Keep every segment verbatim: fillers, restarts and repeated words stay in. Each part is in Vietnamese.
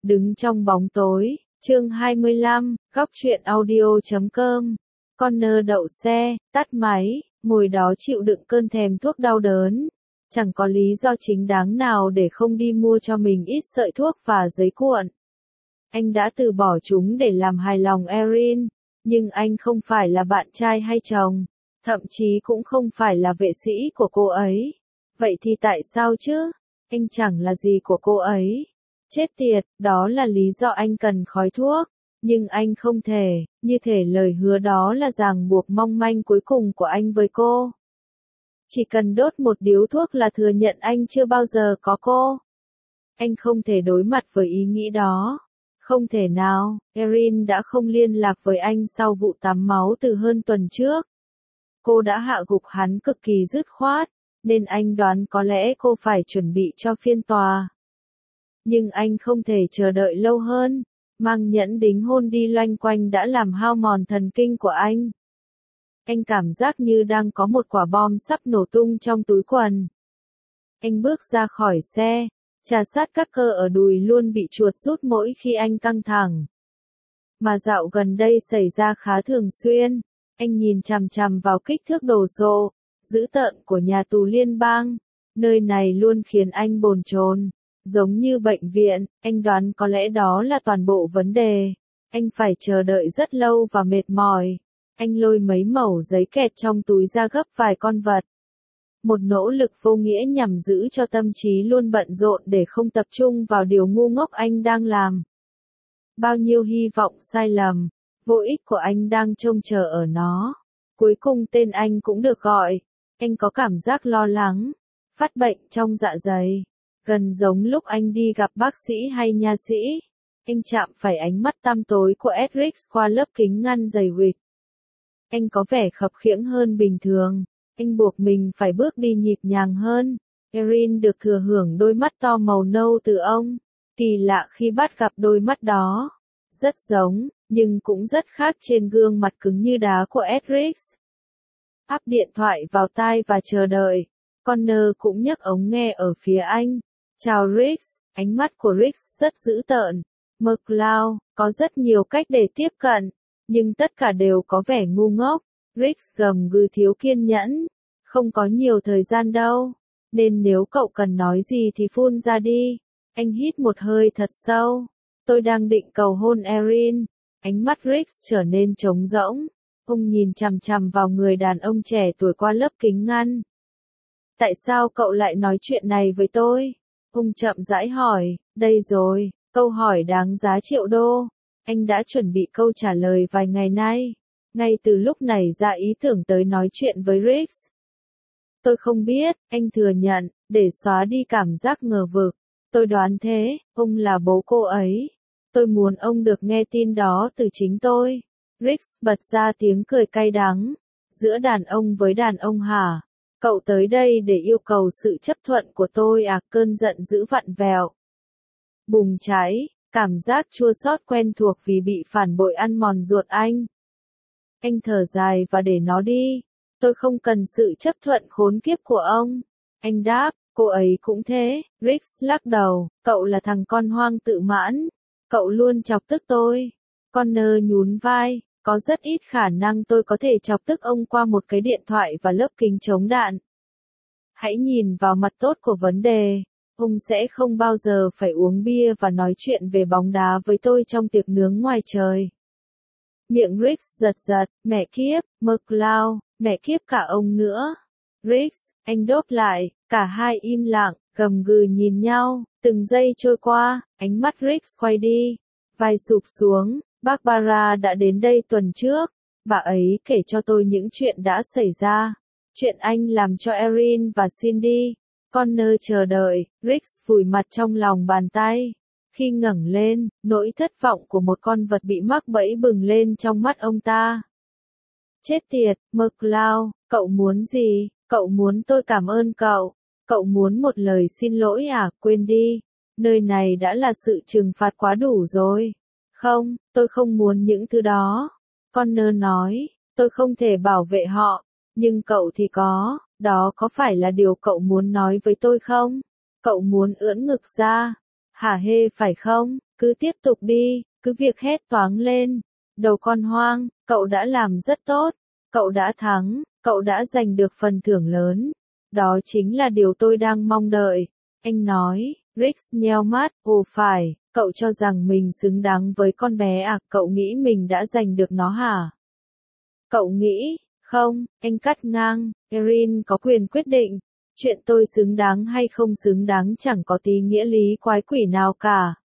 Đứng trong bóng tối, chương hai mươi lăm, góc truyện audio chấm com. Connor đậu xe, tắt máy, ngồi đó chịu đựng cơn thèm thuốc đau đớn. Chẳng có lý do chính đáng nào để không đi mua cho mình ít sợi thuốc và giấy cuộn. Anh đã từ bỏ chúng để làm hài lòng Erin, nhưng anh không phải là bạn trai hay chồng, thậm chí cũng không phải là vệ sĩ của cô ấy. Vậy thì tại sao chứ? Anh chẳng là gì của cô ấy. Chết tiệt, đó là lý do anh cần khói thuốc. Nhưng anh không thể, như thể lời hứa đó là ràng buộc mong manh cuối cùng của anh với cô. Chỉ cần đốt một điếu thuốc là thừa nhận anh chưa bao giờ có cô. Anh không thể đối mặt với ý nghĩ đó. Không thể nào, Erin đã không liên lạc với anh sau vụ tắm máu từ hơn tuần trước. Cô đã hạ gục hắn cực kỳ dứt khoát, nên anh đoán có lẽ cô phải chuẩn bị cho phiên tòa. Nhưng anh không thể chờ đợi lâu hơn, mang nhẫn đính hôn đi loanh quanh đã làm hao mòn thần kinh của anh. Anh cảm giác như đang có một quả bom sắp nổ tung trong túi quần. Anh bước ra khỏi xe, trà sát các cơ ở đùi luôn bị chuột rút mỗi khi anh căng thẳng. Mà dạo gần đây xảy ra khá thường xuyên, anh nhìn chằm chằm vào kích thước đồ sộ, dữ tợn của nhà tù liên bang. Nơi này luôn khiến anh bồn chồn. Giống như bệnh viện, anh đoán có lẽ đó là toàn bộ vấn đề. Anh phải chờ đợi rất lâu và mệt mỏi. Anh lôi mấy mẩu giấy kẹt trong túi ra gấp vài con vật. Một nỗ lực vô nghĩa nhằm giữ cho tâm trí luôn bận rộn để không tập trung vào điều ngu ngốc anh đang làm. Bao nhiêu hy vọng sai lầm, vô ích của anh đang trông chờ ở nó. Cuối cùng tên anh cũng được gọi. Anh có cảm giác lo lắng, phát bệnh trong dạ dày. Gần giống lúc anh đi gặp bác sĩ hay nha sĩ. Anh chạm phải ánh mắt tăm tối của Edric qua lớp kính ngăn dày huỵch. Anh có vẻ khập khiễng hơn bình thường. Anh buộc mình phải bước đi nhịp nhàng hơn. Erin được thừa hưởng đôi mắt to màu nâu từ ông. Kỳ lạ khi bắt gặp đôi mắt đó. Rất giống, nhưng cũng rất khác trên gương mặt cứng như đá của Edric. Áp điện thoại vào tai và chờ đợi. Connor cũng nhấc ống nghe ở phía anh. Chào Rick, ánh mắt của Rick rất dữ tợn. McCloud, có rất nhiều cách để tiếp cận, nhưng tất cả đều có vẻ ngu ngốc. Rick gầm gừ thiếu kiên nhẫn. Không có nhiều thời gian đâu, nên nếu cậu cần nói gì thì phun ra đi. Anh hít một hơi thật sâu. Tôi đang định cầu hôn Erin. Ánh mắt Rick trở nên trống rỗng. Ông nhìn chằm chằm vào người đàn ông trẻ tuổi qua lớp kính ngăn. Tại sao cậu lại nói chuyện này với tôi? Ông chậm rãi hỏi, đây rồi, câu hỏi đáng giá triệu đô. Anh đã chuẩn bị câu trả lời vài ngày nay. Ngay từ lúc này ra ý tưởng tới nói chuyện với Rick. Tôi không biết, anh thừa nhận, để xóa đi cảm giác ngờ vực. Tôi đoán thế, ông là bố cô ấy. Tôi muốn ông được nghe tin đó từ chính tôi. Rick bật ra tiếng cười cay đắng. Giữa đàn ông với đàn ông hả? Cậu tới đây để yêu cầu sự chấp thuận của tôi à? Cơn giận dữ vặn vẹo. Bùng cháy, cảm giác chua xót quen thuộc vì bị phản bội ăn mòn ruột anh. Anh thở dài và để nó đi. Tôi không cần sự chấp thuận khốn kiếp của ông. Anh đáp, cô ấy cũng thế. Rick lắc đầu, cậu là thằng con hoang tự mãn. Cậu luôn chọc tức tôi. Connor nhún vai. Có rất ít khả năng tôi có thể chọc tức ông qua một cái điện thoại và lớp kính chống đạn. Hãy nhìn vào mặt tốt của vấn đề. Ông sẽ không bao giờ phải uống bia và nói chuyện về bóng đá với tôi trong tiệc nướng ngoài trời. Miệng Rick giật giật, mẹ kiếp, McCloud, mẹ kiếp cả ông nữa. Rick, anh đốt lại, cả hai im lặng, gầm gừ nhìn nhau, từng giây trôi qua, ánh mắt Rick quay đi, vai sụp xuống. Barbara đã đến đây tuần trước. Bà ấy kể cho tôi những chuyện đã xảy ra. Chuyện anh làm cho Erin và Cindy. Connor chờ đợi, Rick vùi mặt trong lòng bàn tay. Khi ngẩng lên, nỗi thất vọng của một con vật bị mắc bẫy bừng lên trong mắt ông ta. Chết tiệt, McCloud, cậu muốn gì? Cậu muốn tôi cảm ơn cậu. Cậu muốn một lời xin lỗi à? Quên đi. Nơi này đã là sự trừng phạt quá đủ rồi. Không, tôi không muốn những thứ đó. Connor nói, tôi không thể bảo vệ họ, nhưng cậu thì có, đó có phải là điều cậu muốn nói với tôi không? Cậu muốn ưỡn ngực ra, hả hê phải không? Cứ tiếp tục đi, cứ việc hét toáng lên. Đầu con hoang, cậu đã làm rất tốt. Cậu đã thắng, cậu đã giành được phần thưởng lớn. Đó chính là điều tôi đang mong đợi. Anh nói, Rick nheo mắt, ồ phải, cậu cho rằng mình xứng đáng với con bé à, cậu nghĩ mình đã giành được nó hả? Cậu nghĩ, không, anh cắt ngang, Erin có quyền quyết định. Chuyện tôi xứng đáng hay không xứng đáng chẳng có tí nghĩa lý quái quỷ nào cả.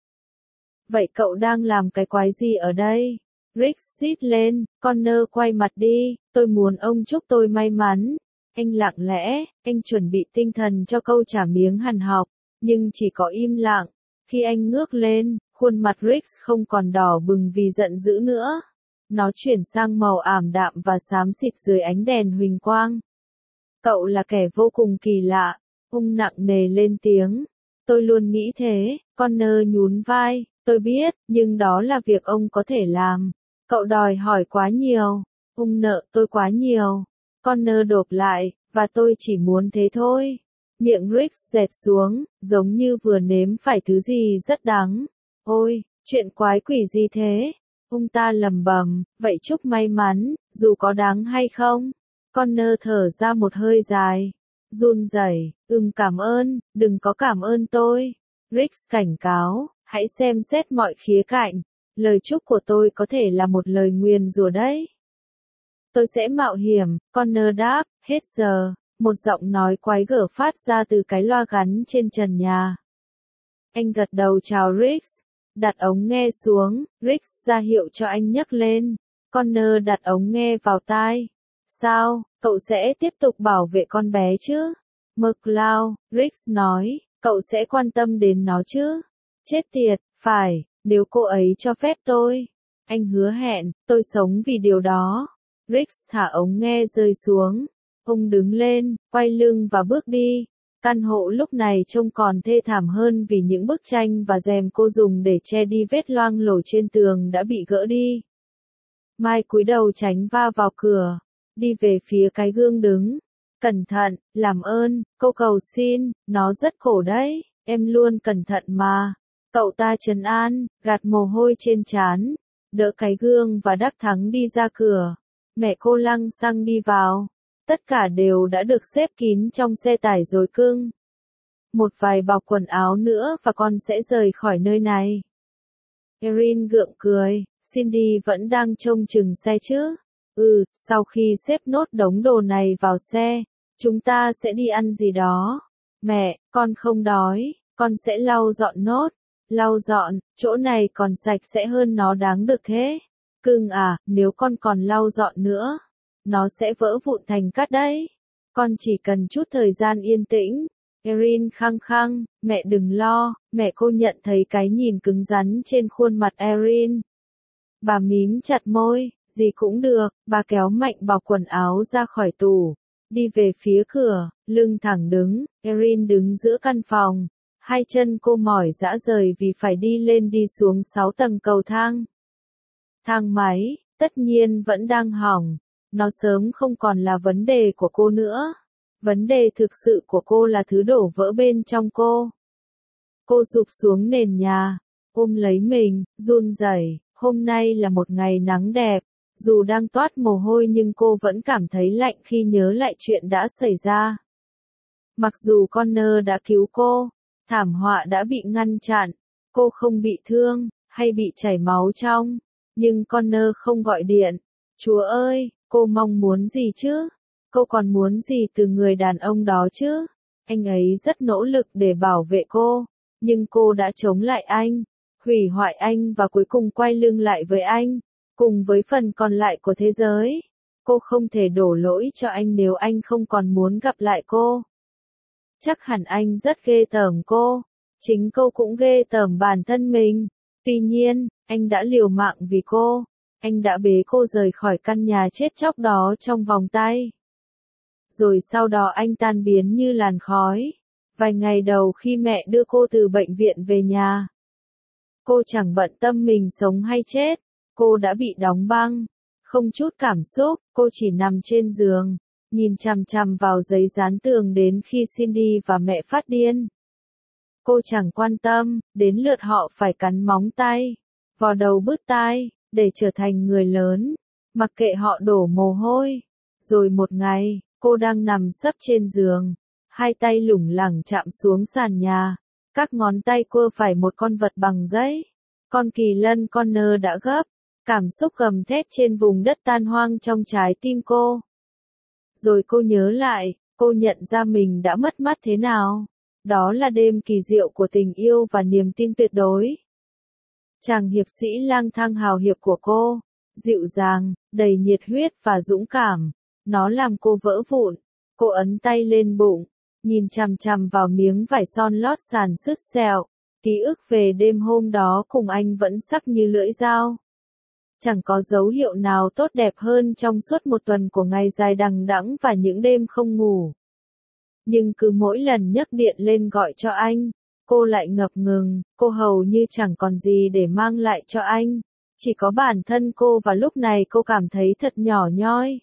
Vậy cậu đang làm cái quái gì ở đây? Rick xít lên, Connor quay mặt đi, tôi muốn ông chúc tôi may mắn. Anh lặng lẽ, anh chuẩn bị tinh thần cho câu trả miếng hằn học, nhưng chỉ có im lặng. Khi anh ngước lên, khuôn mặt Rick không còn đỏ bừng vì giận dữ nữa. Nó chuyển sang màu ảm đạm và xám xịt dưới ánh đèn huỳnh quang. Cậu là kẻ vô cùng kỳ lạ, ông nặng nề lên tiếng. Tôi luôn nghĩ thế, Connor nhún vai, tôi biết, nhưng đó là việc ông có thể làm. Cậu đòi hỏi quá nhiều, ông nợ tôi quá nhiều. Connor đột lại, và tôi chỉ muốn thế thôi. Miệng Rick dẹt xuống, giống như vừa nếm phải thứ gì rất đắng. Ôi, chuyện quái quỷ gì thế? Ông ta lầm bầm, vậy chúc may mắn, dù có đáng hay không. Connor thở ra một hơi dài. Run rẩy, ừm cảm ơn, đừng có cảm ơn tôi. Rick cảnh cáo, hãy xem xét mọi khía cạnh. Lời chúc của tôi có thể là một lời nguyền rủa đấy. Tôi sẽ mạo hiểm, Connor đáp, hết giờ. Một giọng nói quái gở phát ra từ cái loa gắn trên trần nhà. Anh gật đầu chào Rick. Đặt ống nghe xuống, Rick ra hiệu cho anh nhấc lên. Connor đặt ống nghe vào tai. Sao, cậu sẽ tiếp tục bảo vệ con bé chứ? McCloud, Rick nói, cậu sẽ quan tâm đến nó chứ? Chết tiệt, phải, nếu cô ấy cho phép tôi. Anh hứa hẹn, tôi sống vì điều đó. Rick thả ống nghe rơi xuống. Ông đứng lên, quay lưng và bước đi. Căn hộ lúc này trông còn thê thảm hơn vì những bức tranh và rèm cô dùng để che đi vết loang lổ trên tường đã bị gỡ đi. Mai cúi đầu tránh va vào cửa, đi về phía cái gương đứng. Cẩn thận, làm ơn, cô cầu xin, nó rất khổ đấy, em luôn cẩn thận mà. Cậu ta trấn an, gạt mồ hôi trên trán, đỡ cái gương và đắc thắng đi ra cửa. Mẹ cô lăng xăng đi vào. Tất cả đều đã được xếp kín trong xe tải rồi cưng. Một vài bọc quần áo nữa và con sẽ rời khỏi nơi này. Erin gượng cười, Cindy vẫn đang trông chừng xe chứ? Ừ, sau khi xếp nốt đống đồ này vào xe, chúng ta sẽ đi ăn gì đó. Mẹ, con không đói, con sẽ lau dọn nốt. Lau dọn, chỗ này còn sạch sẽ hơn nó đáng được thế. Cưng à, nếu con còn lau dọn nữa, nó sẽ vỡ vụn thành cát đấy. Con chỉ cần chút thời gian yên tĩnh. Erin khăng khăng, mẹ đừng lo, mẹ cô nhận thấy cái nhìn cứng rắn trên khuôn mặt Erin. Bà mím chặt môi, gì cũng được, bà kéo mạnh bọc quần áo ra khỏi tủ. Đi về phía cửa, lưng thẳng đứng, Erin đứng giữa căn phòng. Hai chân cô mỏi rã rời vì phải đi lên đi xuống sáu tầng cầu thang. Thang máy, tất nhiên vẫn đang hỏng. Nó sớm không còn là vấn đề của cô nữa. Vấn đề thực sự của cô là thứ đổ vỡ bên trong cô. Cô sụp xuống nền nhà, ôm lấy mình, run rẩy. Hôm nay là một ngày nắng đẹp. Dù đang toát mồ hôi nhưng cô vẫn cảm thấy lạnh khi nhớ lại chuyện đã xảy ra. Mặc dù Connor đã cứu cô, thảm họa đã bị ngăn chặn, cô không bị thương, hay bị chảy máu trong. Nhưng Connor không gọi điện. Chúa ơi, cô mong muốn gì chứ? Cô còn muốn gì từ người đàn ông đó chứ? Anh ấy rất nỗ lực để bảo vệ cô, nhưng cô đã chống lại anh, hủy hoại anh và cuối cùng quay lưng lại với anh, cùng với phần còn lại của thế giới. Cô không thể đổ lỗi cho anh nếu anh không còn muốn gặp lại cô. Chắc hẳn anh rất ghê tởm cô, chính cô cũng ghê tởm bản thân mình. Tuy nhiên, anh đã liều mạng vì cô. Anh đã bế cô rời khỏi căn nhà chết chóc đó trong vòng tay. Rồi sau đó anh tan biến như làn khói. Vài ngày đầu khi mẹ đưa cô từ bệnh viện về nhà, cô chẳng bận tâm mình sống hay chết. Cô đã bị đóng băng. Không chút cảm xúc, cô chỉ nằm trên giường, nhìn chằm chằm vào giấy dán tường đến khi Cindy và mẹ phát điên. Cô chẳng quan tâm, đến lượt họ phải cắn móng tay, vò đầu bứt tai, để trở thành người lớn, mặc kệ họ đổ mồ hôi. Rồi một ngày, cô đang nằm sấp trên giường, hai tay lủng lẳng chạm xuống sàn nhà, các ngón tay cua phải một con vật bằng giấy. Con kỳ lân Connor đã gấp, cảm xúc gầm thét trên vùng đất tan hoang trong trái tim cô. Rồi cô nhớ lại, cô nhận ra mình đã mất mát thế nào. Đó là đêm kỳ diệu của tình yêu và niềm tin tuyệt đối. Chàng hiệp sĩ lang thang hào hiệp của cô, dịu dàng, đầy nhiệt huyết và dũng cảm, nó làm cô vỡ vụn. Cô ấn tay lên bụng, nhìn chằm chằm vào miếng vải son lót sàn sứt sẹo. Ký ức về đêm hôm đó cùng anh vẫn sắc như lưỡi dao. Chẳng có dấu hiệu nào tốt đẹp hơn trong suốt một tuần của ngày dài đằng đẵng và những đêm không ngủ. Nhưng cứ mỗi lần nhấc điện lên gọi cho anh, cô lại ngập ngừng, cô hầu như chẳng còn gì để mang lại cho anh. Chỉ có bản thân cô và lúc này cô cảm thấy thật nhỏ nhoi.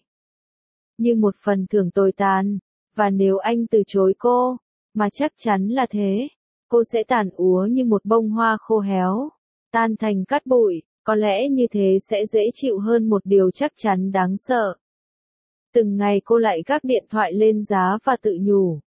Như một phần thưởng tồi tàn, và nếu anh từ chối cô, mà chắc chắn là thế, cô sẽ tàn úa như một bông hoa khô héo, tan thành cát bụi, có lẽ như thế sẽ dễ chịu hơn một điều chắc chắn đáng sợ. Từng ngày cô lại gác điện thoại lên giá và tự nhủ.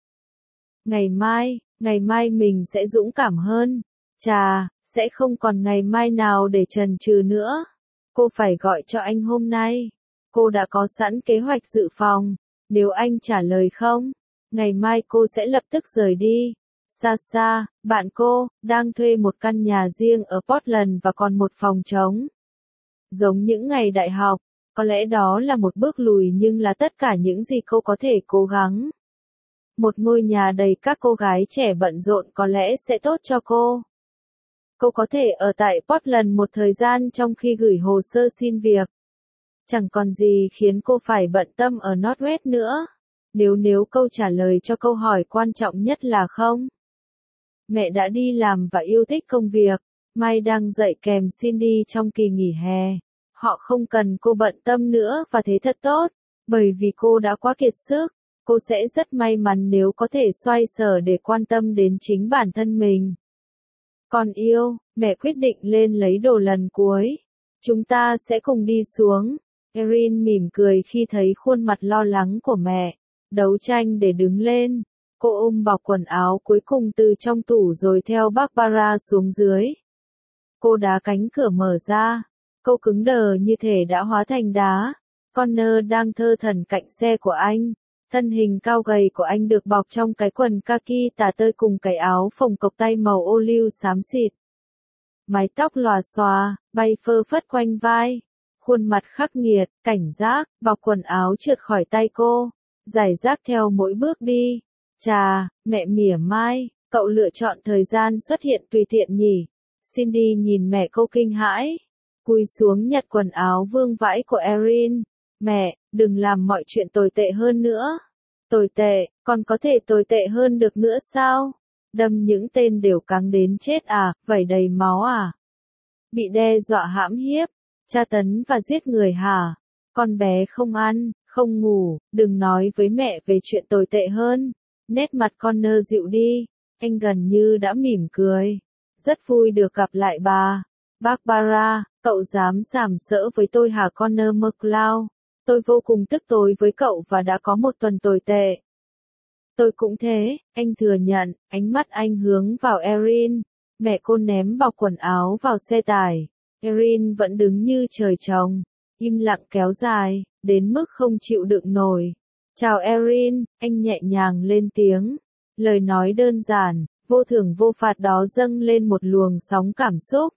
Ngày mai, ngày mai mình sẽ dũng cảm hơn. Chà, sẽ không còn ngày mai nào để chần chừ nữa. Cô phải gọi cho anh hôm nay. Cô đã có sẵn kế hoạch dự phòng. Nếu anh trả lời không, ngày mai cô sẽ lập tức rời đi. Xa xa, bạn cô, đang thuê một căn nhà riêng ở Portland và còn một phòng trống. Giống những ngày đại học, có lẽ đó là một bước lùi nhưng là tất cả những gì cô có thể cố gắng. Một ngôi nhà đầy các cô gái trẻ bận rộn có lẽ sẽ tốt cho cô. Cô có thể ở tại Portland một thời gian trong khi gửi hồ sơ xin việc. Chẳng còn gì khiến cô phải bận tâm ở Northwest nữa. Nếu nếu câu trả lời cho câu hỏi quan trọng nhất là không. Mẹ đã đi làm và yêu thích công việc. Mai đang dạy kèm Cindy trong kỳ nghỉ hè. Họ không cần cô bận tâm nữa và thế thật tốt. Bởi vì cô đã quá kiệt sức. Cô sẽ rất may mắn nếu có thể xoay sở để quan tâm đến chính bản thân mình. Con yêu, mẹ quyết định lên lấy đồ lần cuối. Chúng ta sẽ cùng đi xuống. Erin mỉm cười khi thấy khuôn mặt lo lắng của mẹ. Đấu tranh để đứng lên. Cô ôm bọc quần áo cuối cùng từ trong tủ rồi theo Barbara xuống dưới. Cô đá cánh cửa mở ra. Cô cứng đờ như thể đã hóa thành đá. Connor đang thơ thẩn cạnh xe của anh. Thân hình cao gầy của anh được bọc trong cái quần kaki tả tơi cùng cái áo phồng cộc tay màu ô liu xám xịt. Mái tóc lòa xòa, bay phơ phất quanh vai. Khuôn mặt khắc nghiệt, cảnh giác, bọc quần áo trượt khỏi tay cô. Giải rác theo mỗi bước đi. Chà, mẹ mỉa mai, cậu lựa chọn thời gian xuất hiện tùy tiện nhỉ. Cindy nhìn mẹ cô kinh hãi. Cúi xuống nhặt quần áo vương vãi của Erin. Mẹ, đừng làm mọi chuyện tồi tệ hơn nữa. Tồi tệ, còn có thể tồi tệ hơn được nữa sao? Đâm những tên đều căng đến chết à, vẩy đầy máu à? Bị đe dọa hãm hiếp, tra tấn và giết người hả? Con bé không ăn, không ngủ, đừng nói với mẹ về chuyện tồi tệ hơn. Nét mặt Connor dịu đi, anh gần như đã mỉm cười. Rất vui được gặp lại bà. Barbara, cậu dám sàm sỡ với tôi hả Connor McCloud? Tôi vô cùng tức tối với cậu và đã có một tuần tồi tệ. Tôi cũng thế, anh thừa nhận, ánh mắt anh hướng vào Erin. Mẹ cô ném bọc quần áo vào xe tải. Erin vẫn đứng như trời trồng, im lặng kéo dài, đến mức không chịu đựng nổi. Chào Erin, anh nhẹ nhàng lên tiếng. Lời nói đơn giản, vô thưởng vô phạt đó dâng lên một luồng sóng cảm xúc.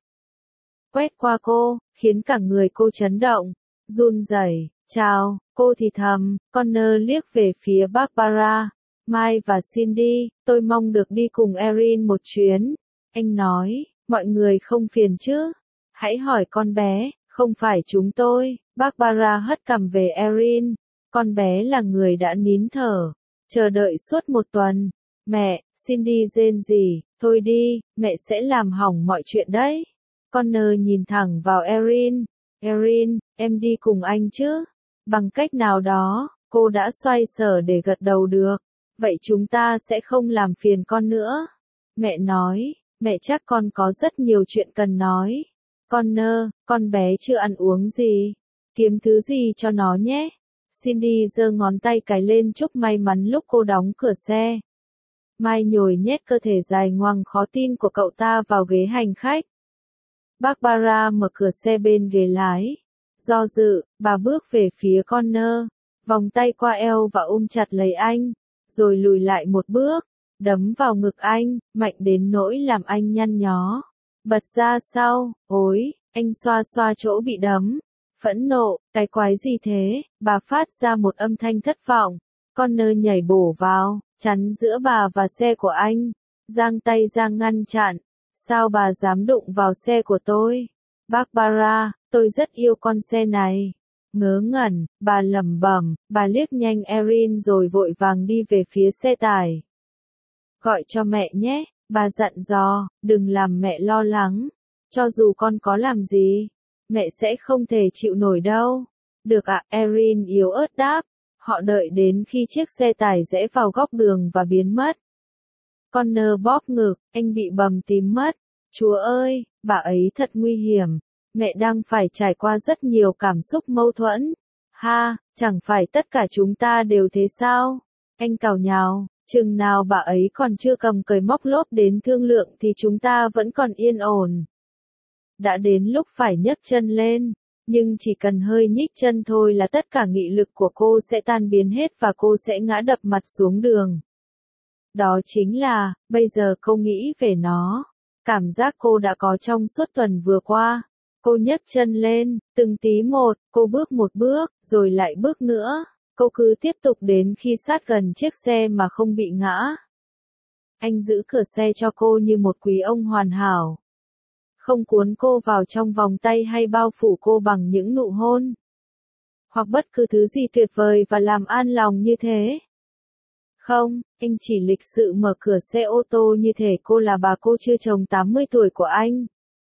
Quét qua cô, khiến cả người cô chấn động, run rẩy. Chào, cô thì thầm, Connor liếc về phía Barbara, Mai và Cindy, tôi mong được đi cùng Erin một chuyến. Anh nói, mọi người không phiền chứ? Hãy hỏi con bé, không phải chúng tôi. Barbara hất cằm về Erin, con bé là người đã nín thở, chờ đợi suốt một tuần. Mẹ, Cindy rên rỉ, thôi đi, mẹ sẽ làm hỏng mọi chuyện đấy. Connor nhìn thẳng vào Erin, Erin, em đi cùng anh chứ? Bằng cách nào đó, cô đã xoay sở để gật đầu được. Vậy chúng ta sẽ không làm phiền con nữa. Mẹ nói, mẹ chắc con có rất nhiều chuyện cần nói. Connor, con bé chưa ăn uống gì. Kiếm thứ gì cho nó nhé. Cindy giơ ngón tay cái lên chúc may mắn lúc cô đóng cửa xe. Mai nhồi nhét cơ thể dài ngoằng khó tin của cậu ta vào ghế hành khách. Barbara mở cửa xe bên ghế lái. Do dự, bà bước về phía Connor, vòng tay qua eo và ôm chặt lấy anh, rồi lùi lại một bước, đấm vào ngực anh, mạnh đến nỗi làm anh nhăn nhó. Bật ra sau, ối, anh xoa xoa chỗ bị đấm. Phẫn nộ, cái quái gì thế, bà phát ra một âm thanh thất vọng. Connor nhảy bổ vào, chắn giữa bà và xe của anh, giang tay ra ngăn chặn. Sao bà dám đụng vào xe của tôi? Barbara, tôi rất yêu con xe này. Ngớ ngẩn, bà lẩm bẩm, bà liếc nhanh Erin rồi vội vàng đi về phía xe tải. Gọi cho mẹ nhé, bà dặn dò, đừng làm mẹ lo lắng. Cho dù con có làm gì, mẹ sẽ không thể chịu nổi đâu. Được ạ, à, Erin yếu ớt đáp. Họ đợi đến khi chiếc xe tải rẽ vào góc đường và biến mất. Connor bóp ngực, anh bị bầm tím mất. Chúa ơi, bà ấy thật nguy hiểm. Mẹ đang phải trải qua rất nhiều cảm xúc mâu thuẫn. Ha, chẳng phải tất cả chúng ta đều thế sao? Anh cào nhào, chừng nào bà ấy còn chưa cầm cởi móc lốp đến thương lượng thì chúng ta vẫn còn yên ổn. Đã đến lúc phải nhấc chân lên, nhưng chỉ cần hơi nhích chân thôi là tất cả nghị lực của cô sẽ tan biến hết và cô sẽ ngã đập mặt xuống đường. Đó chính là, bây giờ cô nghĩ về nó. Cảm giác cô đã có trong suốt tuần vừa qua. Cô nhấc chân lên, từng tí một, cô bước một bước, rồi lại bước nữa. Cô cứ tiếp tục đến khi sát gần chiếc xe mà không bị ngã. Anh giữ cửa xe cho cô như một quý ông hoàn hảo. Không cuốn cô vào trong vòng tay hay bao phủ cô bằng những nụ hôn. Hoặc bất cứ thứ gì tuyệt vời và làm an lòng như thế. Không, anh chỉ lịch sự mở cửa xe ô tô như thể cô là bà cô chưa chồng tám mươi tuổi của anh.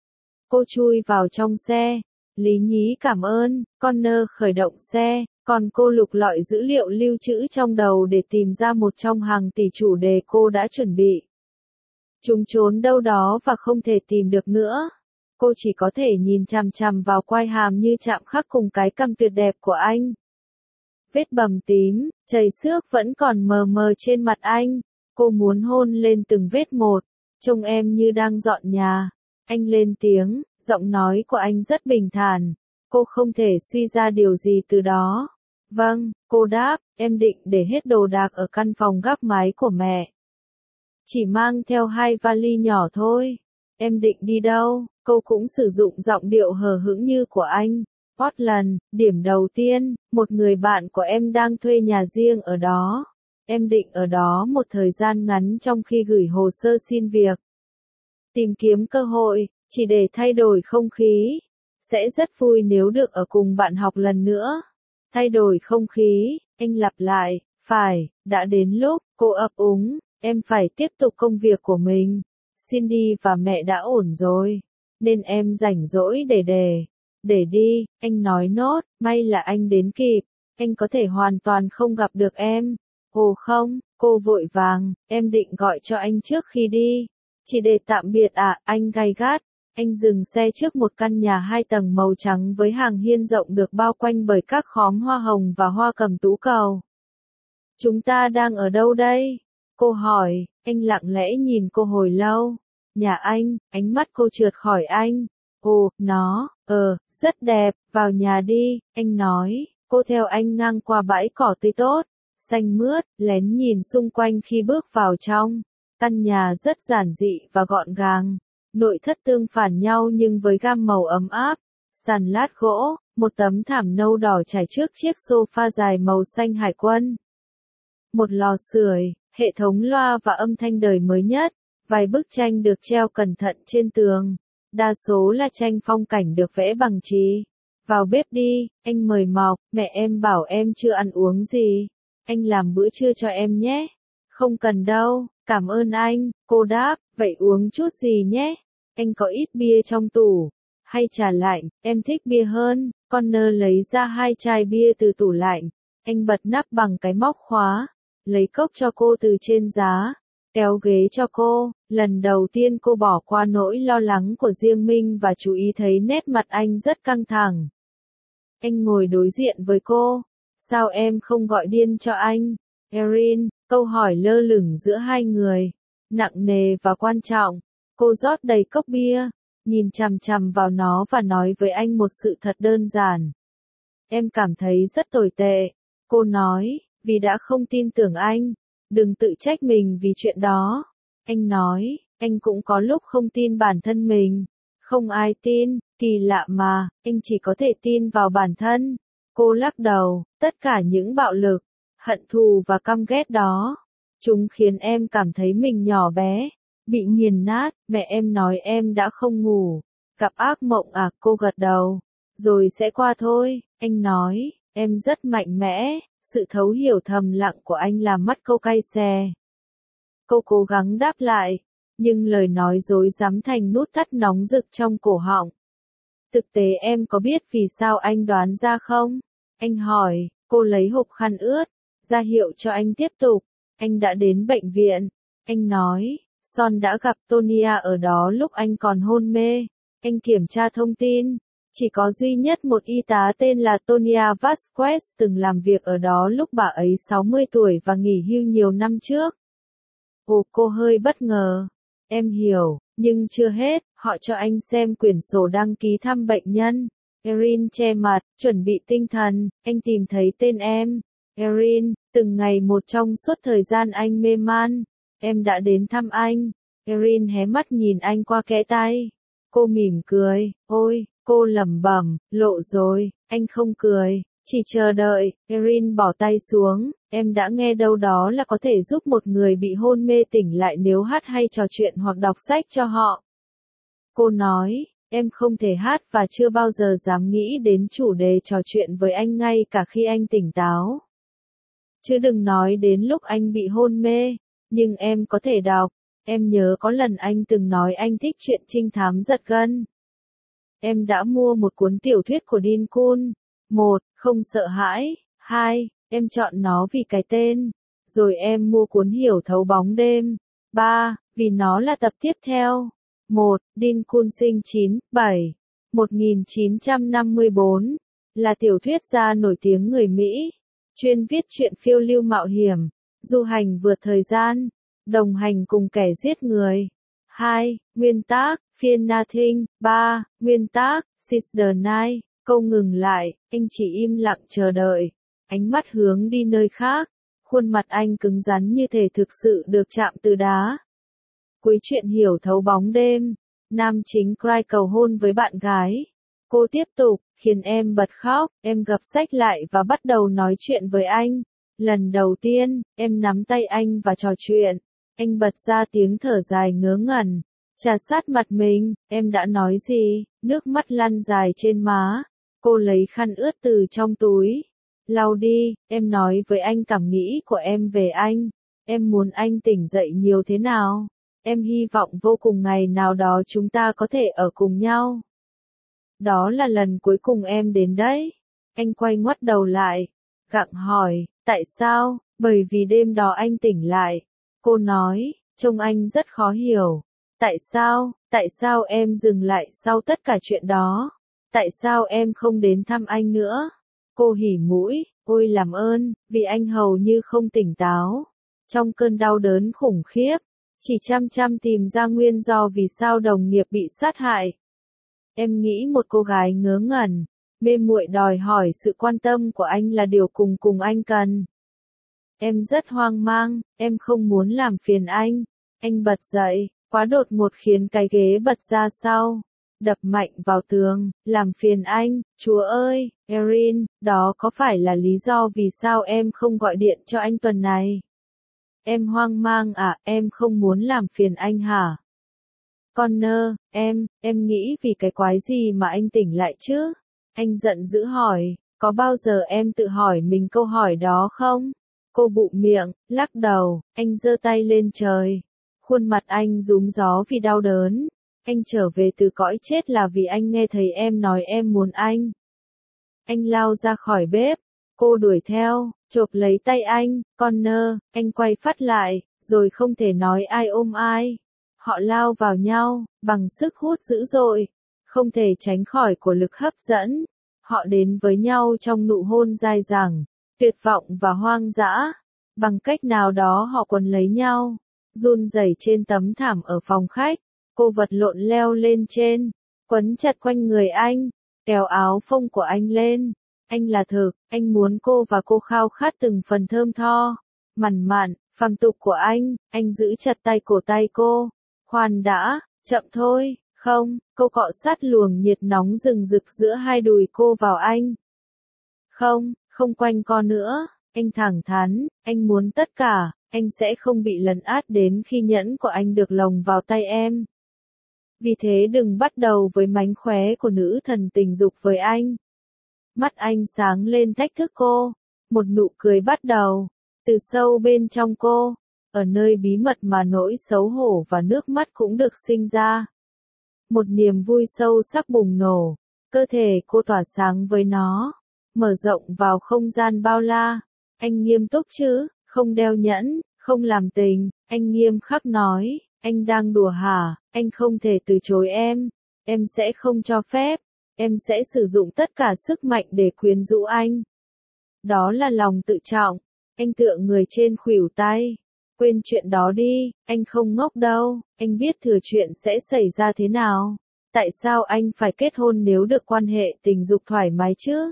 Cô chui vào trong xe. Lý nhí cảm ơn, Connor khởi động xe, còn cô lục lọi dữ liệu lưu trữ trong đầu để tìm ra một trong hàng tỷ chủ đề cô đã chuẩn bị. Chúng trốn đâu đó và không thể tìm được nữa. Cô chỉ có thể nhìn chằm chằm vào quai hàm như chạm khắc cùng cái cằm tuyệt đẹp của anh. Vết bầm tím, chảy xước vẫn còn mờ mờ trên mặt anh. Cô muốn hôn lên từng vết một. Trông em như đang dọn nhà. Anh lên tiếng, giọng nói của anh rất bình thản. Cô không thể suy ra điều gì từ đó. Vâng, cô đáp, em định để hết đồ đạc ở căn phòng gác mái của mẹ. Chỉ mang theo hai vali nhỏ thôi. Em định đi đâu? Cô cũng sử dụng giọng điệu hờ hững như của anh. Portland, điểm đầu tiên, một người bạn của em đang thuê nhà riêng ở đó. Em định ở đó một thời gian ngắn trong khi gửi hồ sơ xin việc. Tìm kiếm cơ hội, chỉ để thay đổi không khí. Sẽ rất vui nếu được ở cùng bạn học lần nữa. Thay đổi không khí, anh lặp lại, phải, đã đến lúc, cô ấp úng, em phải tiếp tục công việc của mình. Cindy và mẹ đã ổn rồi, nên em rảnh rỗi để để, để đi, anh nói nốt, may là anh đến kịp, anh có thể hoàn toàn không gặp được em. Ồ không, cô vội vàng, em định gọi cho anh trước khi đi. Chỉ để tạm biệt à, anh gay gắt. Anh dừng xe trước một căn nhà hai tầng màu trắng với hàng hiên rộng được bao quanh bởi các khóm hoa hồng và hoa cẩm tú cầu. Chúng ta đang ở đâu đây? Cô hỏi, anh lặng lẽ nhìn cô hồi lâu. Nhà anh, ánh mắt cô trượt khỏi anh. Ồ, nó, ờ, rất đẹp, vào nhà đi, anh nói. Cô theo anh ngang qua bãi cỏ tươi tốt, xanh mướt, lén nhìn xung quanh khi bước vào trong. Căn nhà rất giản dị và gọn gàng. Nội thất tương phản nhau nhưng với gam màu ấm áp. Sàn lát gỗ, một tấm thảm nâu đỏ trải trước chiếc sofa dài màu xanh hải quân. Một lò sưởi, hệ thống loa và âm thanh đời mới nhất. Vài bức tranh được treo cẩn thận trên tường. Đa số là tranh phong cảnh được vẽ bằng chì. Vào bếp đi, anh mời mọc, mẹ em bảo em chưa ăn uống gì. Anh làm bữa trưa cho em nhé. Không cần đâu, cảm ơn anh, cô đáp, vậy uống chút gì nhé. Anh có ít bia trong tủ. Hay trà lạnh, em thích bia hơn. Connor lấy ra hai chai bia từ tủ lạnh. Anh bật nắp bằng cái móc khóa. Lấy cốc cho cô từ trên giá. kéo ghế cho cô. Lần đầu tiên cô bỏ qua nỗi lo lắng của riêng mình và chú ý thấy nét mặt anh rất căng thẳng. Anh ngồi đối diện với cô. Sao em không gọi điên cho anh? Erin, câu hỏi lơ lửng giữa hai người. Nặng nề và quan trọng. Cô rót đầy cốc bia, nhìn chằm chằm vào nó và nói với anh một sự thật đơn giản. Em cảm thấy rất tồi tệ. Cô nói, vì đã không tin tưởng anh. Đừng tự trách mình vì chuyện đó. Anh nói, anh cũng có lúc không tin bản thân mình. Không ai tin, kỳ lạ mà, anh chỉ có thể tin vào bản thân. Cô lắc đầu, tất cả những bạo lực, hận thù và căm ghét đó, chúng khiến em cảm thấy mình nhỏ bé, bị nghiền nát. Mẹ em nói em đã không ngủ, gặp ác mộng à? Cô gật đầu, rồi sẽ qua thôi. Anh nói, em rất mạnh mẽ. Sự thấu hiểu thầm lặng của anh làm mắt cô cay xè. Cô cố gắng đáp lại, nhưng lời nói dối rắm thành nút thắt nóng rực trong cổ họng. Thực tế em có biết vì sao anh đoán ra không? Anh hỏi. Cô lấy hộp khăn ướt, ra hiệu cho anh tiếp tục. Anh đã đến bệnh viện. Anh nói, Son đã gặp Tonya ở đó lúc anh còn hôn mê. Anh kiểm tra thông tin. Chỉ có duy nhất một y tá tên là Tonya Vasquez từng làm việc ở đó lúc bà ấy sáu mươi tuổi và nghỉ hưu nhiều năm trước. Ồ, cô hơi bất ngờ. Em hiểu, nhưng chưa hết, họ cho anh xem quyển sổ đăng ký thăm bệnh nhân. Erin che mặt, chuẩn bị tinh thần. Anh tìm thấy tên em. Erin, từng ngày một trong suốt thời gian anh mê man, em đã đến thăm anh. Erin hé mắt nhìn anh qua kẽ tay. Cô mỉm cười. Ôi, cô lẩm bẩm, lộ rồi. Anh không cười, chỉ chờ đợi. Erin bỏ tay xuống. Em đã nghe đâu đó là có thể giúp một người bị hôn mê tỉnh lại nếu hát hay trò chuyện hoặc đọc sách cho họ. Cô nói, em không thể hát và chưa bao giờ dám nghĩ đến chủ đề trò chuyện với anh ngay cả khi anh tỉnh táo. Chứ đừng nói đến lúc anh bị hôn mê. Nhưng em có thể đọc. Em nhớ có lần anh từng nói anh thích chuyện trinh thám giật gân. Em đã mua một cuốn tiểu thuyết của Dean Koontz. Một, không sợ hãi. Hai, em chọn nó vì cái tên. Rồi em mua cuốn Hiểu thấu bóng đêm. Ba, vì nó là tập tiếp theo. Một, Dean Koontz sinh chín, bảy, một nghìn chín trăm năm mươi bốn, là tiểu thuyết gia nổi tiếng người Mỹ, chuyên viết truyện phiêu lưu mạo hiểm, du hành vượt thời gian, đồng hành cùng kẻ giết người. Hai, nguyên tác, Fear Nothing. Ba, nguyên tác, Sister Night. Câu ngừng lại, anh chỉ im lặng chờ đợi, ánh mắt hướng đi nơi khác, khuôn mặt anh cứng rắn như thể thực sự được chạm từ đá. Cuối truyện Hiểu thấu bóng đêm, nam chính Cry cầu hôn với bạn gái. Cô tiếp tục, khiến em bật khóc. Em gập sách lại và bắt đầu nói chuyện với anh. Lần đầu tiên, em nắm tay anh và trò chuyện. Anh bật ra tiếng thở dài ngớ ngẩn, trà sát mặt mình. Em đã nói gì? Nước mắt lăn dài trên má. Cô lấy khăn ướt từ trong túi, lau đi. Em nói với anh cảm nghĩ của em về anh. Em muốn anh tỉnh dậy nhiều thế nào. Em hy vọng vô cùng ngày nào đó chúng ta có thể ở cùng nhau. Đó là lần cuối cùng em đến đấy. Anh quay ngoắt đầu lại, gặng hỏi, tại sao? Bởi vì đêm đó anh tỉnh lại. Cô nói, trông anh rất khó hiểu. Tại sao? Tại sao em dừng lại sau tất cả chuyện đó? Tại sao em không đến thăm anh nữa? Cô hỉ mũi, ôi làm ơn, vì anh hầu như không tỉnh táo. Trong cơn đau đớn khủng khiếp, chỉ chăm chăm tìm ra nguyên do vì sao đồng nghiệp bị sát hại. Em nghĩ một cô gái ngớ ngẩn, mê muội đòi hỏi sự quan tâm của anh là điều cùng cùng anh cần. Em rất hoang mang, em không muốn làm phiền anh. Anh bật dậy, quá đột ngột khiến cái ghế bật ra sau, đập mạnh vào tường, làm phiền anh. Chúa ơi, Erin, đó có phải là lý do vì sao em không gọi điện cho anh tuần này? Em hoang mang à? Em không muốn làm phiền anh hả? Connor, em, em nghĩ vì cái quái gì mà anh tỉnh lại chứ? Anh giận dữ hỏi, có bao giờ em tự hỏi mình câu hỏi đó không? Cô bụm miệng, lắc đầu. Anh giơ tay lên trời. Khuôn mặt anh rúm gió vì đau đớn. Anh trở về từ cõi chết là vì anh nghe thấy em nói em muốn anh. Anh lao ra khỏi bếp. Cô đuổi theo, chộp lấy tay anh. Connor, anh quay phát lại, rồi không thể nói ai ôm ai. Họ lao vào nhau, bằng sức hút dữ dội, không thể tránh khỏi của lực hấp dẫn. Họ đến với nhau trong nụ hôn dai dẳng, tuyệt vọng và hoang dã. Bằng cách nào đó họ quấn lấy nhau, run rẩy trên tấm thảm ở phòng khách. Cô vật lộn leo lên trên, quấn chặt quanh người anh, kéo áo phông của anh lên. Anh là thực, anh muốn cô và cô khao khát từng phần thơm tho, mặn mặn, phàm tục của anh. Anh giữ chặt tay cổ tay cô. Khoan đã, chậm thôi, không, cô cọ sát luồng nhiệt nóng rừng rực giữa hai đùi cô vào anh. Không, không quanh co nữa, anh thẳng thắn, anh muốn tất cả, anh sẽ không bị lấn át đến khi nhẫn của anh được lồng vào tay em. Vì thế đừng bắt đầu với mánh khóe của nữ thần tình dục với anh. Mắt anh sáng lên thách thức cô, một nụ cười bắt đầu, từ sâu bên trong cô, ở nơi bí mật mà nỗi xấu hổ và nước mắt cũng được sinh ra. Một niềm vui sâu sắc bùng nổ, cơ thể cô tỏa sáng với nó, mở rộng vào không gian bao la. Anh nghiêm túc chứ, không đeo nhẫn, không làm tình, anh nghiêm khắc nói, anh đang đùa hả, anh không thể từ chối em, em sẽ không cho phép, em sẽ sử dụng tất cả sức mạnh để quyến rũ anh. Đó là lòng tự trọng, anh tựa người trên khuỷu tay. Quên chuyện đó đi, anh không ngốc đâu, anh biết thừa chuyện sẽ xảy ra thế nào. Tại sao anh phải kết hôn nếu được quan hệ tình dục thoải mái chứ?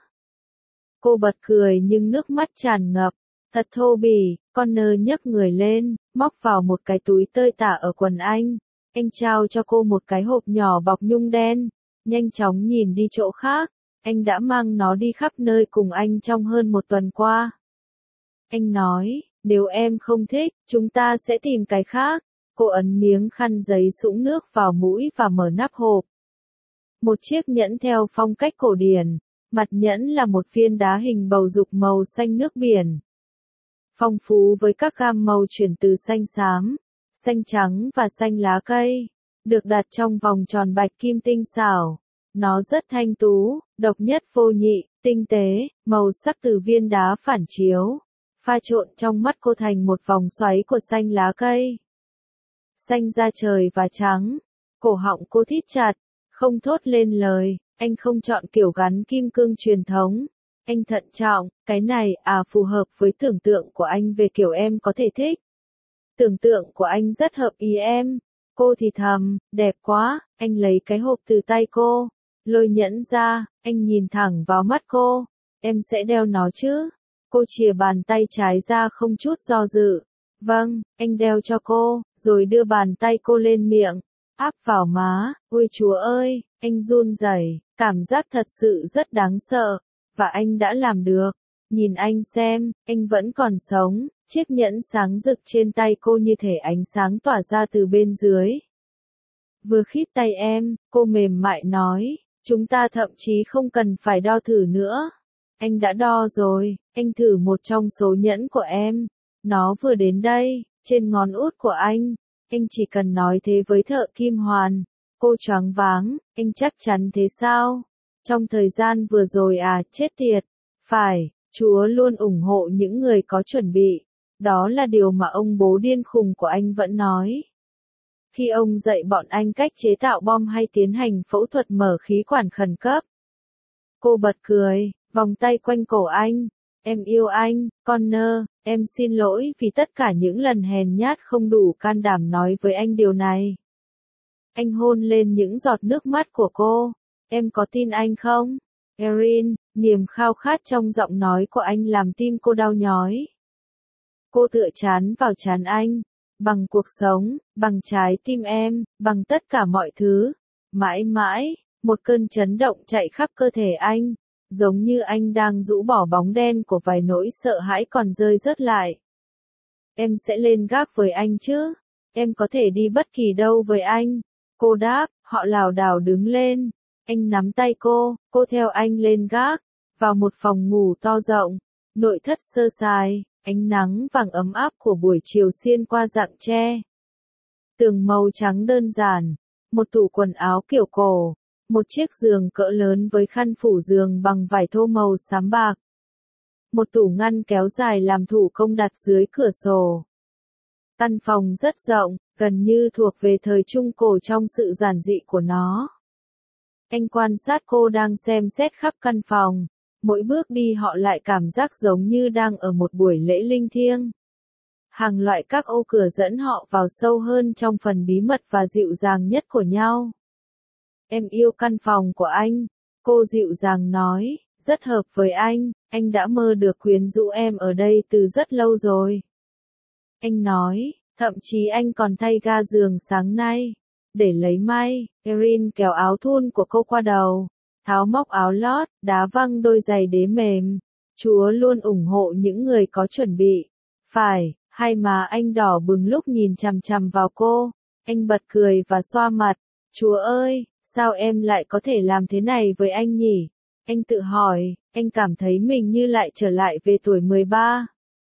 Cô bật cười nhưng nước mắt tràn ngập. Thật thô bỉ, Connor nhấc người lên, móc vào một cái túi tơi tả ở quần anh. Anh trao cho cô một cái hộp nhỏ bọc nhung đen. Nhanh chóng nhìn đi chỗ khác, anh đã mang nó đi khắp nơi cùng anh trong hơn một tuần qua. Anh nói, nếu em không thích, chúng ta sẽ tìm cái khác. Cô ấn miếng khăn giấy sũng nước vào mũi và mở nắp hộp. Một chiếc nhẫn theo phong cách cổ điển, mặt nhẫn là một viên đá hình bầu dục màu xanh nước biển. Phong phú với các gam màu chuyển từ xanh xám, xanh trắng và xanh lá cây, được đặt trong vòng tròn bạch kim tinh xảo. Nó rất thanh tú, độc nhất vô nhị, tinh tế, màu sắc từ viên đá phản chiếu, pha trộn trong mắt cô thành một vòng xoáy của xanh lá cây. Xanh da trời và trắng, cổ họng cô thít chặt, không thốt lên lời. Anh không chọn kiểu gắn kim cương truyền thống. Anh thận trọng, cái này à phù hợp với tưởng tượng của anh về kiểu em có thể thích. Tưởng tượng của anh rất hợp ý em. Cô thì thầm, đẹp quá. Anh lấy cái hộp từ tay cô, lôi nhẫn ra, anh nhìn thẳng vào mắt cô. Em sẽ đeo nó chứ? Cô chìa bàn tay trái ra không chút do dự. Vâng, anh đeo cho cô, rồi đưa bàn tay cô lên miệng, áp vào má. Ôi Chúa ơi, anh run rẩy, cảm giác thật sự rất đáng sợ, và anh đã làm được. Nhìn anh xem, anh vẫn còn sống. Chiếc nhẫn sáng rực trên tay cô như thể ánh sáng tỏa ra từ bên dưới. Vừa khít tay em, cô mềm mại nói, chúng ta thậm chí không cần phải đo thử nữa. Anh đã đo rồi, anh thử một trong số nhẫn của em. Nó vừa đến đây, trên ngón út của anh. Anh chỉ cần nói thế với thợ kim hoàn. Cô choáng váng, anh chắc chắn thế sao? Trong thời gian vừa rồi à, chết tiệt. Phải, Chúa luôn ủng hộ những người có chuẩn bị. Đó là điều mà ông bố điên khùng của anh vẫn nói. Khi ông dạy bọn anh cách chế tạo bom hay tiến hành phẫu thuật mở khí quản khẩn cấp. Cô bật cười, vòng tay quanh cổ anh. Em yêu anh, Connor, em xin lỗi vì tất cả những lần hèn nhát không đủ can đảm nói với anh điều này. Anh hôn lên những giọt nước mắt của cô. Em có tin anh không? Erin, niềm khao khát trong giọng nói của anh làm tim cô đau nhói. Cô tựa trán vào trán anh. Bằng cuộc sống, bằng trái tim em, bằng tất cả mọi thứ. Mãi mãi, một cơn chấn động chạy khắp cơ thể anh. Giống như anh đang rũ bỏ bóng đen của vài nỗi sợ hãi còn rơi rớt lại. Em sẽ lên gác với anh chứ? Em có thể đi bất kỳ đâu với anh. Cô đáp, họ lảo đảo đứng lên. Anh nắm tay cô, cô theo anh lên gác, vào một phòng ngủ to rộng, nội thất sơ sài, ánh nắng vàng ấm áp của buổi chiều xiên qua rặng tre. Tường màu trắng đơn giản, một tủ quần áo kiểu cổ, một chiếc giường cỡ lớn với khăn phủ giường bằng vải thô màu xám bạc. Một tủ ngăn kéo dài làm thủ công đặt dưới cửa sổ. Căn phòng rất rộng, gần như thuộc về thời Trung Cổ trong sự giản dị của nó. Anh quan sát cô đang xem xét khắp căn phòng, mỗi bước đi họ lại cảm giác giống như đang ở một buổi lễ linh thiêng. Hàng loại các ô cửa dẫn họ vào sâu hơn trong phần bí mật và dịu dàng nhất của nhau. Em yêu căn phòng của anh, cô dịu dàng nói, rất hợp với anh, anh đã mơ được quyến rũ em ở đây từ rất lâu rồi. Anh nói, thậm chí anh còn thay ga giường sáng nay, để lấy may. Erin kéo áo thun của cô qua đầu, tháo móc áo lót, đá văng đôi giày đế mềm. Chúa luôn ủng hộ những người có chuẩn bị. Phải, hai má anh đỏ bừng lúc nhìn chằm chằm vào cô. Anh bật cười và xoa mặt. Chúa ơi, sao em lại có thể làm thế này với anh nhỉ? Anh tự hỏi, anh cảm thấy mình như lại trở lại về tuổi mười ba.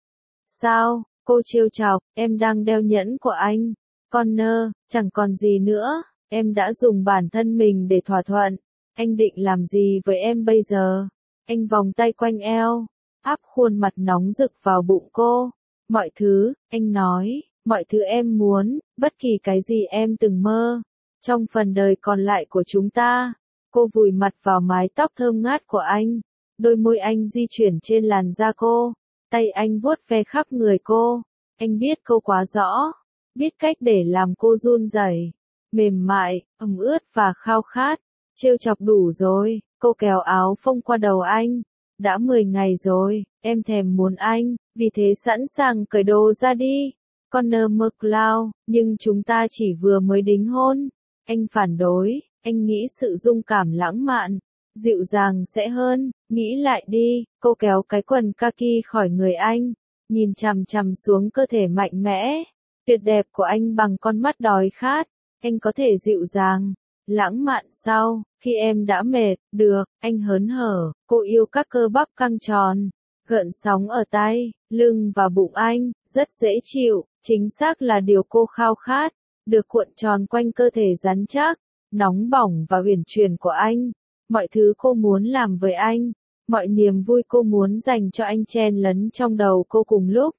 Sao? Cô trêu chọc, em đang đeo nhẫn của anh. Connor, chẳng còn gì nữa, em đã dùng bản thân mình để thỏa thuận. Anh định làm gì với em bây giờ? Anh vòng tay quanh eo, áp khuôn mặt nóng rực vào bụng cô. Mọi thứ, anh nói, mọi thứ em muốn, bất kỳ cái gì em từng mơ. Trong phần đời còn lại của chúng ta, cô vùi mặt vào mái tóc thơm ngát của anh. Đôi môi anh di chuyển trên làn da cô, tay anh vuốt ve khắp người cô. Anh biết cô quá rõ, biết cách để làm cô run rẩy, mềm mại, ẩm ướt và khao khát. Trêu chọc đủ rồi, cô kéo áo phông qua đầu anh. Đã mười ngày rồi, em thèm muốn anh, vì thế sẵn sàng cởi đồ ra đi. Connor McLeod, nhưng chúng ta chỉ vừa mới đính hôn. Anh phản đối, anh nghĩ sự dung cảm lãng mạn, dịu dàng sẽ hơn, nghĩ lại đi. Cô kéo cái quần kaki khỏi người anh, nhìn chằm chằm xuống cơ thể mạnh mẽ, tuyệt đẹp của anh bằng con mắt đói khát. Anh có thể dịu dàng, lãng mạn sao, khi em đã mệt, được, anh hớn hở. Cô yêu các cơ bắp căng tròn, gợn sóng ở tay, lưng và bụng anh, rất dễ chịu, chính xác là điều cô khao khát, được cuộn tròn quanh cơ thể rắn chắc, nóng bỏng và uyển chuyển của anh. Mọi thứ cô muốn làm với anh, mọi niềm vui cô muốn dành cho anh chen lấn trong đầu cô cùng lúc.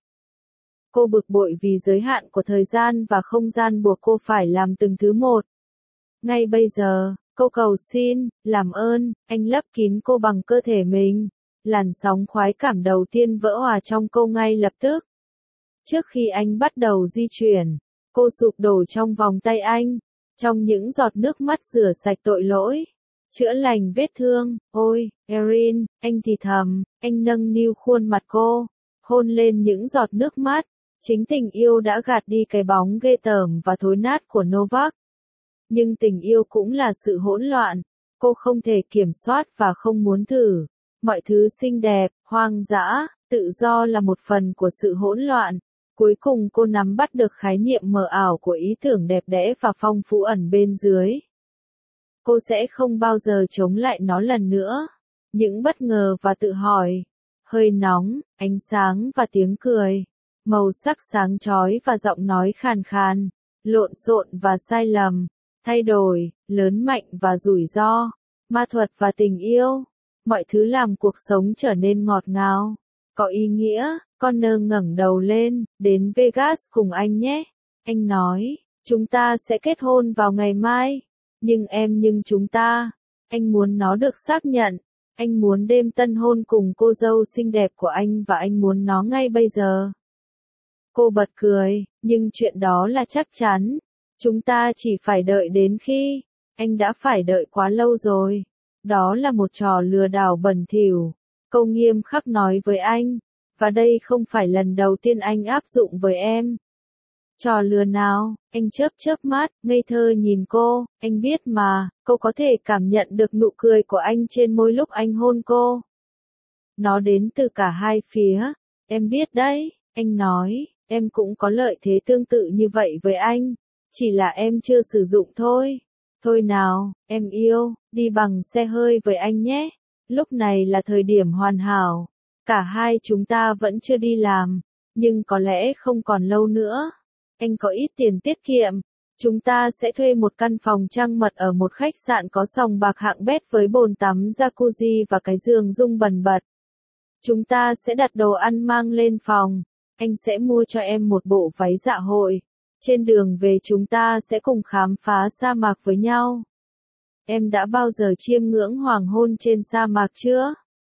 Cô bực bội vì giới hạn của thời gian và không gian buộc cô phải làm từng thứ một. Ngay bây giờ, cô cầu xin, làm ơn, anh lấp kín cô bằng cơ thể mình. Làn sóng khoái cảm đầu tiên vỡ hòa trong cô ngay lập tức. Trước khi anh bắt đầu di chuyển, cô sụp đổ trong vòng tay anh, trong những giọt nước mắt rửa sạch tội lỗi, chữa lành vết thương. Ôi, Erin, anh thì thầm, anh nâng niu khuôn mặt cô, hôn lên những giọt nước mắt. Chính tình yêu đã gạt đi cái bóng ghê tởm và thối nát của Novak. Nhưng tình yêu cũng là sự hỗn loạn, cô không thể kiểm soát và không muốn thử. Mọi thứ xinh đẹp, hoang dã, tự do là một phần của sự hỗn loạn. Cuối cùng cô nắm bắt được khái niệm mờ ảo của ý tưởng đẹp đẽ và phong phú ẩn bên dưới. Cô sẽ không bao giờ chống lại nó lần nữa. Những bất ngờ và tự hỏi, hơi nóng, ánh sáng và tiếng cười, màu sắc sáng chói và giọng nói khàn khàn, lộn xộn và sai lầm, thay đổi, lớn mạnh và rủi ro, ma thuật và tình yêu. Mọi thứ làm cuộc sống trở nên ngọt ngào, có ý nghĩa. Connor ngẩng đầu lên, đến Vegas cùng anh nhé. Anh nói, chúng ta sẽ kết hôn vào ngày mai. Nhưng em nhưng chúng ta, anh muốn nó được xác nhận. Anh muốn đêm tân hôn cùng cô dâu xinh đẹp của anh và anh muốn nó ngay bây giờ. Cô bật cười, nhưng chuyện đó là chắc chắn. Chúng ta chỉ phải đợi đến khi, anh đã phải đợi quá lâu rồi. Đó là một trò lừa đảo bẩn thỉu. Cô nghiêm khắc nói với anh. Và đây không phải lần đầu tiên anh áp dụng với em. Trò lừa nào? Anh chớp chớp mắt, ngây thơ nhìn cô. Anh biết mà, cô có thể cảm nhận được nụ cười của anh trên môi lúc anh hôn cô. Nó đến từ cả hai phía. Em biết đấy, anh nói, em cũng có lợi thế tương tự như vậy với anh. Chỉ là em chưa sử dụng thôi. Thôi nào, em yêu, đi bằng xe hơi với anh nhé. Lúc này là thời điểm hoàn hảo. Cả hai chúng ta vẫn chưa đi làm, nhưng có lẽ không còn lâu nữa. Anh có ít tiền tiết kiệm. Chúng ta sẽ thuê một căn phòng trang mật ở một khách sạn có sòng bạc hạng bét với bồn tắm jacuzzi và cái giường rung bần bật. Chúng ta sẽ đặt đồ ăn mang lên phòng. Anh sẽ mua cho em một bộ váy dạ hội. Trên đường về chúng ta sẽ cùng khám phá sa mạc với nhau. Em đã bao giờ chiêm ngưỡng hoàng hôn trên sa mạc chưa?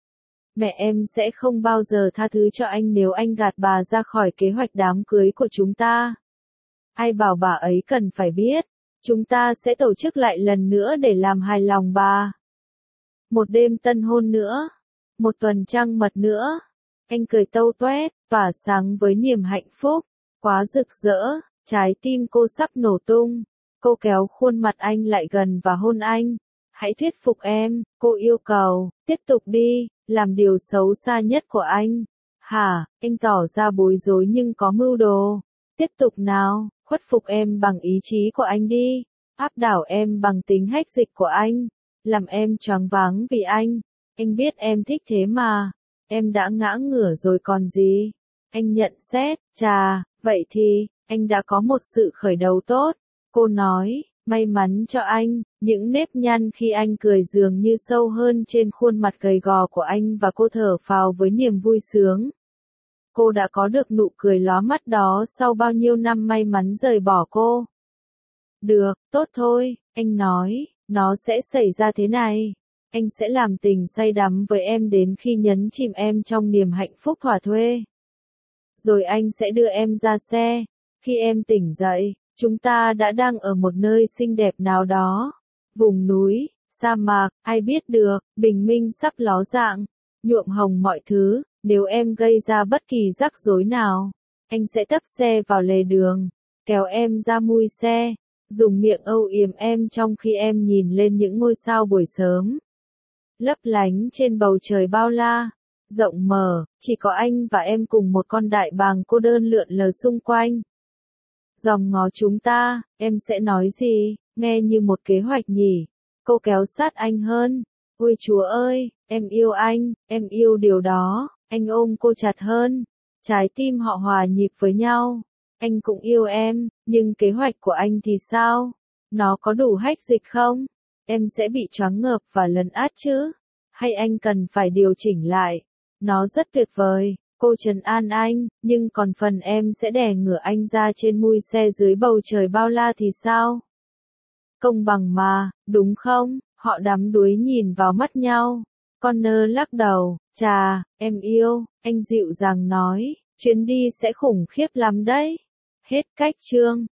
Mẹ em sẽ không bao giờ tha thứ cho anh nếu anh gạt bà ra khỏi kế hoạch đám cưới của chúng ta. Ai bảo bà ấy cần phải biết. Chúng ta sẽ tổ chức lại lần nữa để làm hài lòng bà. Một đêm tân hôn nữa. Một tuần trăng mật nữa. Anh cười tâu toét, tỏa sáng với niềm hạnh phúc. Quá rực rỡ, trái tim cô sắp nổ tung. Cô kéo khuôn mặt anh lại gần và hôn anh. Hãy thuyết phục em, cô yêu cầu, tiếp tục đi, làm điều xấu xa nhất của anh. Hả, anh tỏ ra bối rối nhưng có mưu đồ. Tiếp tục nào, khuất phục em bằng ý chí của anh đi. Áp đảo em bằng tính hách dịch của anh. Làm em choáng váng vì anh. Anh biết em thích thế mà. Em đã ngã ngửa rồi còn gì. Anh nhận xét, chà, vậy thì, anh đã có một sự khởi đầu tốt. Cô nói, may mắn cho anh, những nếp nhăn khi anh cười dường như sâu hơn trên khuôn mặt gầy gò của anh và cô thở phào với niềm vui sướng. Cô đã có được nụ cười lóa mắt đó sau bao nhiêu năm may mắn rời bỏ cô. Được, tốt thôi, anh nói, nó sẽ xảy ra thế này. Anh sẽ làm tình say đắm với em đến khi nhấn chìm em trong niềm hạnh phúc thỏa thuê. Rồi anh sẽ đưa em ra xe. Khi em tỉnh dậy, chúng ta đã đang ở một nơi xinh đẹp nào đó. Vùng núi, sa mạc, ai biết được, bình minh sắp ló dạng, nhuộm hồng mọi thứ. Nếu em gây ra bất kỳ rắc rối nào, anh sẽ tấp xe vào lề đường, kéo em ra mui xe, dùng miệng âu yếm em trong khi em nhìn lên những ngôi sao buổi sớm. Lấp lánh trên bầu trời bao la, rộng mở, chỉ có anh và em cùng một con đại bàng cô đơn lượn lờ xung quanh. Dòm ngó chúng ta, em sẽ nói gì, nghe như một kế hoạch nhỉ. Cô kéo sát anh hơn. Ôi Chúa ơi, em yêu anh, em yêu điều đó. Anh ôm cô chặt hơn. Trái tim họ hòa nhịp với nhau. Anh cũng yêu em, nhưng kế hoạch của anh thì sao? Nó có đủ hách dịch không? Em sẽ bị choáng ngợp và lấn át chứ? Hay anh cần phải điều chỉnh lại? Nó rất tuyệt vời, cô trấn an anh, nhưng còn phần em sẽ đè ngửa anh ra trên mui xe dưới bầu trời bao la thì sao? Công bằng mà, đúng không? Họ đắm đuối nhìn vào mắt nhau. Connor lắc đầu, chà, em yêu, anh dịu dàng nói, chuyến đi sẽ khủng khiếp lắm đấy. Hết cách chương.